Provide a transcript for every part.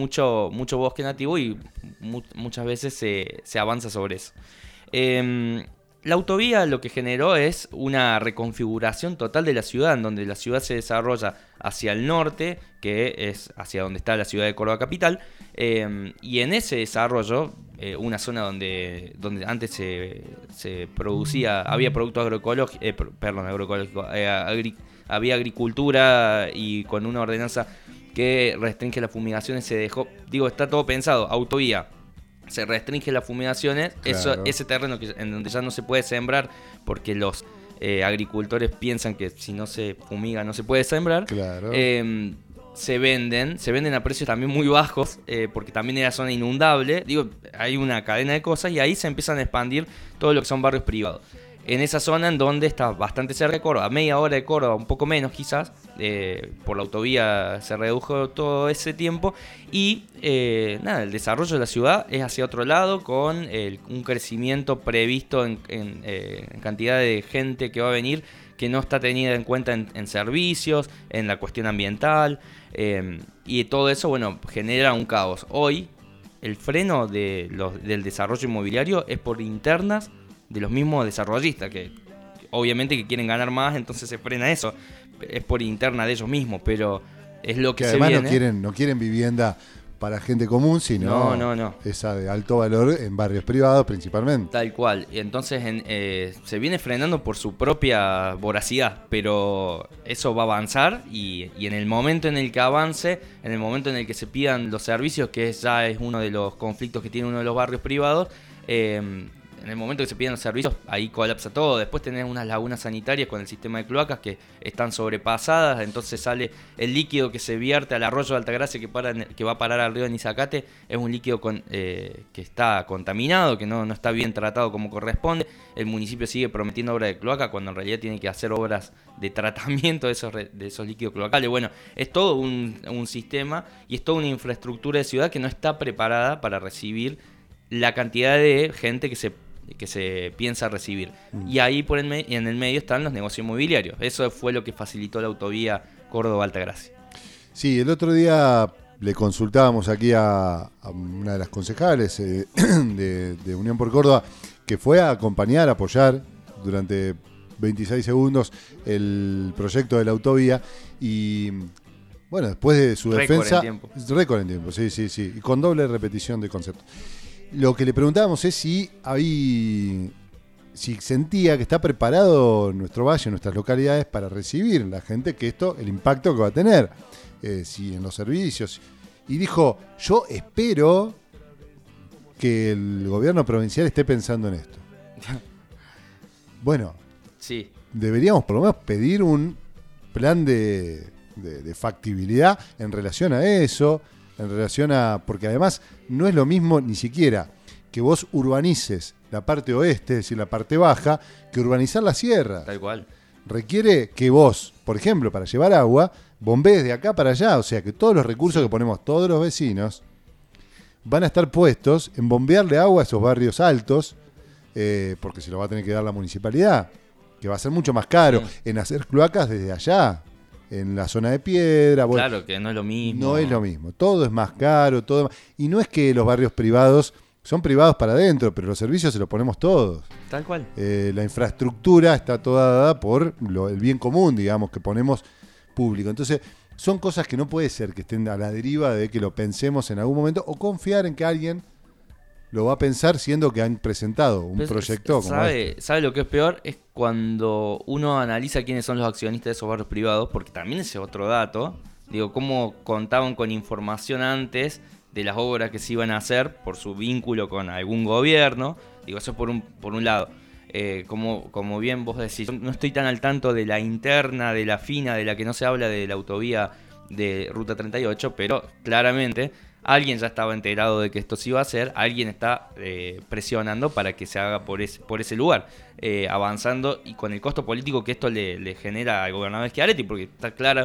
mucho bosque nativo y muchas veces se avanza sobre eso. La autovía lo que generó es una reconfiguración total de la ciudad, en donde la ciudad se desarrolla hacia el norte, que es hacia donde está la ciudad de Córdoba capital, y en ese desarrollo, una zona donde antes se producía, había productos agroecológicos, había agricultura, y con una ordenanza que restringe las fumigaciones se dejó, está todo pensado, autovía. Se restringe las fumigaciones, claro. Ese terreno en donde ya no se puede sembrar porque los agricultores piensan que si no se fumiga no se puede sembrar, claro. Se venden a precios también muy bajos, porque también era zona inundable. Hay una cadena de cosas y ahí se empiezan a expandir todo lo que son barrios privados. En esa zona en donde está bastante cerca de Córdoba, a media hora de Córdoba, un poco menos quizás, por la autovía se redujo todo ese tiempo y el desarrollo de la ciudad es hacia otro lado con un crecimiento previsto en cantidad de gente que va a venir que no está tenida en cuenta en servicios, en la cuestión ambiental, y todo eso genera un caos. Hoy el freno del desarrollo inmobiliario es por internas de los mismos desarrollistas, que obviamente que quieren ganar más, entonces se frena eso. Es por interna de ellos mismos, pero es lo que se viene. Además no quieren vivienda para gente común, sino no. esa de alto valor en barrios privados principalmente. Tal cual. Y entonces se viene frenando por su propia voracidad, pero eso va a avanzar y en el momento en el que avance, en el momento en el que se pidan los servicios, que ya es uno de los conflictos que tiene uno de los barrios privados, en el momento que se piden los servicios, ahí colapsa todo. Después tenés unas lagunas sanitarias con el sistema de cloacas que están sobrepasadas, entonces sale el líquido que se vierte al arroyo de Altagracia que va a parar al río de Nizacate, es un líquido que está contaminado, que no está bien tratado como corresponde. El municipio sigue prometiendo obras de cloaca cuando en realidad tiene que hacer obras de tratamiento de esos líquidos cloacales. Bueno, es todo un sistema y es toda una infraestructura de ciudad que no está preparada para recibir la cantidad de gente que se piensa recibir. Y ahí en el medio están los negocios inmobiliarios. Eso fue lo que facilitó la autovía Córdoba-Altagracia. Sí, el otro día le consultábamos aquí a una de las concejales de Unión por Córdoba, que fue a acompañar, a apoyar durante 26 segundos el proyecto de la autovía, y bueno, después de su defensa... Récord en tiempo, sí, y con doble repetición de concepto. Lo que le preguntábamos es si sentía que está preparado nuestro valle, nuestras localidades, para recibir la gente el impacto que va a tener, si en los servicios. Y dijo, yo espero que el gobierno provincial esté pensando en esto. Bueno, sí, deberíamos por lo menos pedir un plan de factibilidad en relación a eso, porque además no es lo mismo ni siquiera que vos urbanices la parte oeste, es decir, la parte baja, que urbanizar la sierra. Tal cual. Requiere que vos, por ejemplo, para llevar agua, bombees de acá para allá, o sea que todos los recursos que ponemos todos los vecinos van a estar puestos en bombearle agua a esos barrios altos, porque se lo va a tener que dar la municipalidad, que va a ser mucho más caro en hacer cloacas desde allá, en la zona de piedra. Claro, que no es lo mismo. No es lo mismo, todo es más caro, y no es que los barrios privados son privados para adentro, pero los servicios se los ponemos todos. Tal cual. La infraestructura está toda dada por el bien común, digamos, que ponemos público. Entonces, son cosas que no puede ser que estén a la deriva de que lo pensemos en algún momento o confiar en que alguien lo va a pensar, siendo que han presentado un proyecto como este. ¿Sabe lo que es peor? Es cuando uno analiza quiénes son los accionistas de esos barrios privados, porque también ese es otro dato. Cómo contaban con información antes de las obras que se iban a hacer por su vínculo con algún gobierno. Eso por un lado. Como bien vos decís, yo no estoy tan al tanto de la interna, de la fina, de la que no se habla de la autovía de Ruta 38, pero claramente alguien ya estaba enterado de que esto se iba a hacer, alguien está presionando para que se haga por ese lugar, avanzando y con el costo político que esto le genera al gobernador Schiaretti, porque está claro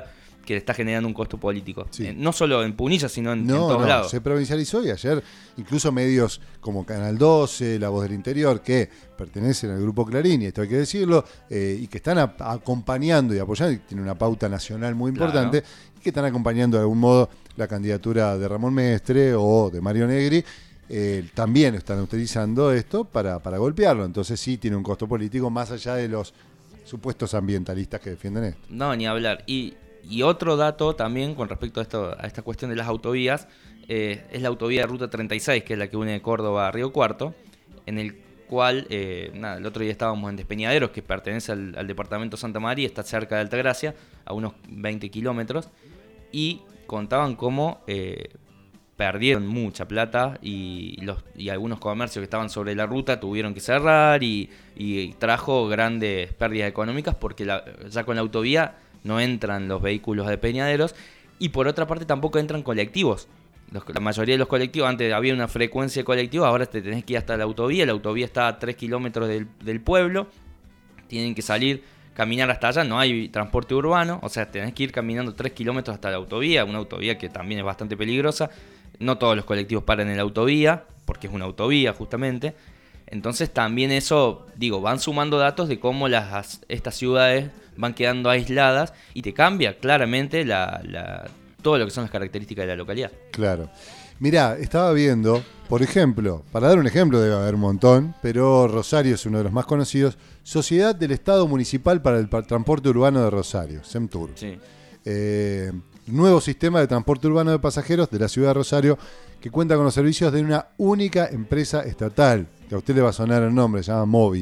que está generando un costo político. Sí. No solo en Punilla, sino en todos lados. Se provincializó y ayer incluso medios como Canal 12, La Voz del Interior, que pertenecen al Grupo Clarín, y esto hay que decirlo, y que están acompañando y apoyando, y tiene una pauta nacional muy importante, y que están acompañando de algún modo la candidatura de Ramón Mestre o de Mario Negri, también están utilizando esto para golpearlo. Entonces sí tiene un costo político más allá de los supuestos ambientalistas que defienden esto. No, ni hablar. Y otro dato también con respecto a esta cuestión de las autovías, es la autovía de Ruta 36, que es la que une Córdoba a Río Cuarto, en el cual, el otro día estábamos en Despeñaderos, que pertenece al departamento Santa María, está cerca de Altagracia, a unos 20 kilómetros, y contaban cómo perdieron mucha plata y algunos comercios que estaban sobre la ruta tuvieron que cerrar y trajo grandes pérdidas económicas porque ya con la autovía no entran los vehículos de Peñaderos y por otra parte tampoco entran colectivos. La mayoría de los colectivos, antes había una frecuencia de colectivos, ahora te tenés que ir hasta la autovía está a 3 kilómetros del pueblo, tienen que caminar hasta allá, no hay transporte urbano, o sea, tenés que ir caminando 3 kilómetros hasta la autovía, una autovía que también es bastante peligrosa. No todos los colectivos paran en la autovía, porque es una autovía justamente. Entonces también eso, van sumando datos de cómo estas ciudades van quedando aisladas y te cambia claramente todo lo que son las características de la localidad. Claro. Mirá, estaba viendo, por ejemplo, para dar un ejemplo debe haber un montón, pero Rosario es uno de los más conocidos, Sociedad del Estado Municipal para el Transporte Urbano de Rosario, SEMTUR. Sí. Nuevo sistema de transporte urbano de pasajeros de la ciudad de Rosario que cuenta con los servicios de una única empresa estatal, que a usted le va a sonar el nombre, se llama Movi.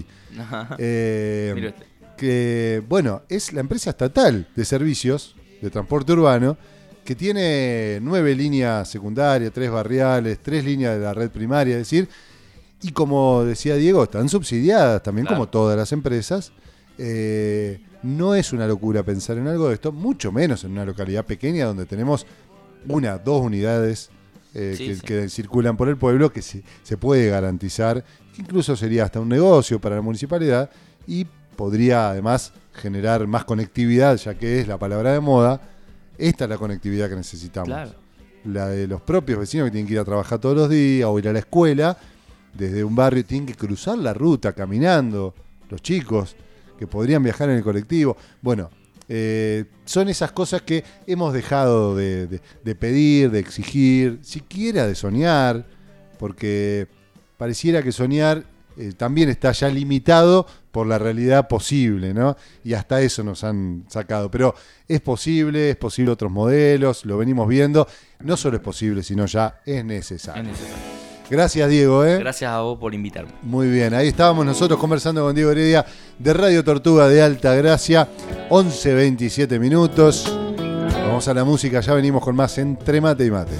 Que, bueno, es la empresa estatal de servicios de transporte urbano que tiene 9 líneas secundarias, 3 barriales, 3 líneas de la red primaria, es decir, y como decía Diego, están subsidiadas también como todas las empresas. No es una locura pensar en algo de esto, mucho menos en una localidad pequeña donde tenemos 1, 2 unidades que circulan por el pueblo, que se puede garantizar, que incluso sería hasta un negocio para la municipalidad y podría además generar más conectividad, ya que es la palabra de moda. Esta es la conectividad que necesitamos. Claro. La de los propios vecinos que tienen que ir a trabajar todos los días o ir a la escuela, desde un barrio tienen que cruzar la ruta caminando, los chicos que podrían viajar en el colectivo. Bueno, son esas cosas que hemos dejado de pedir, de exigir, siquiera de soñar, porque pareciera que soñar también está ya limitado por la realidad posible, ¿no? Y hasta eso nos han sacado. Pero es posible otros modelos, lo venimos viendo. No solo es posible, sino ya es necesario. Gracias, Diego. Gracias a vos por invitarme. Muy bien, ahí estábamos nosotros conversando con Diego Heredia de Radio Tortuga de Altagracia, 11:27 minutos. Vamos a la música, ya venimos con más Entre Mate y Mate.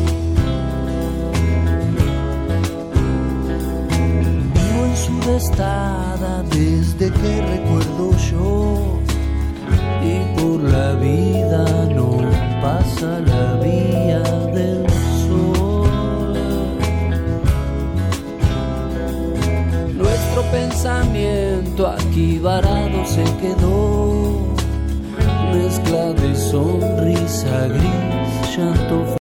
Vivo en Sudestada desde que recuerdo yo, y por la vida no pasa la vía del pensamiento aquí varado se quedó, mezcla de sonrisa gris, llanto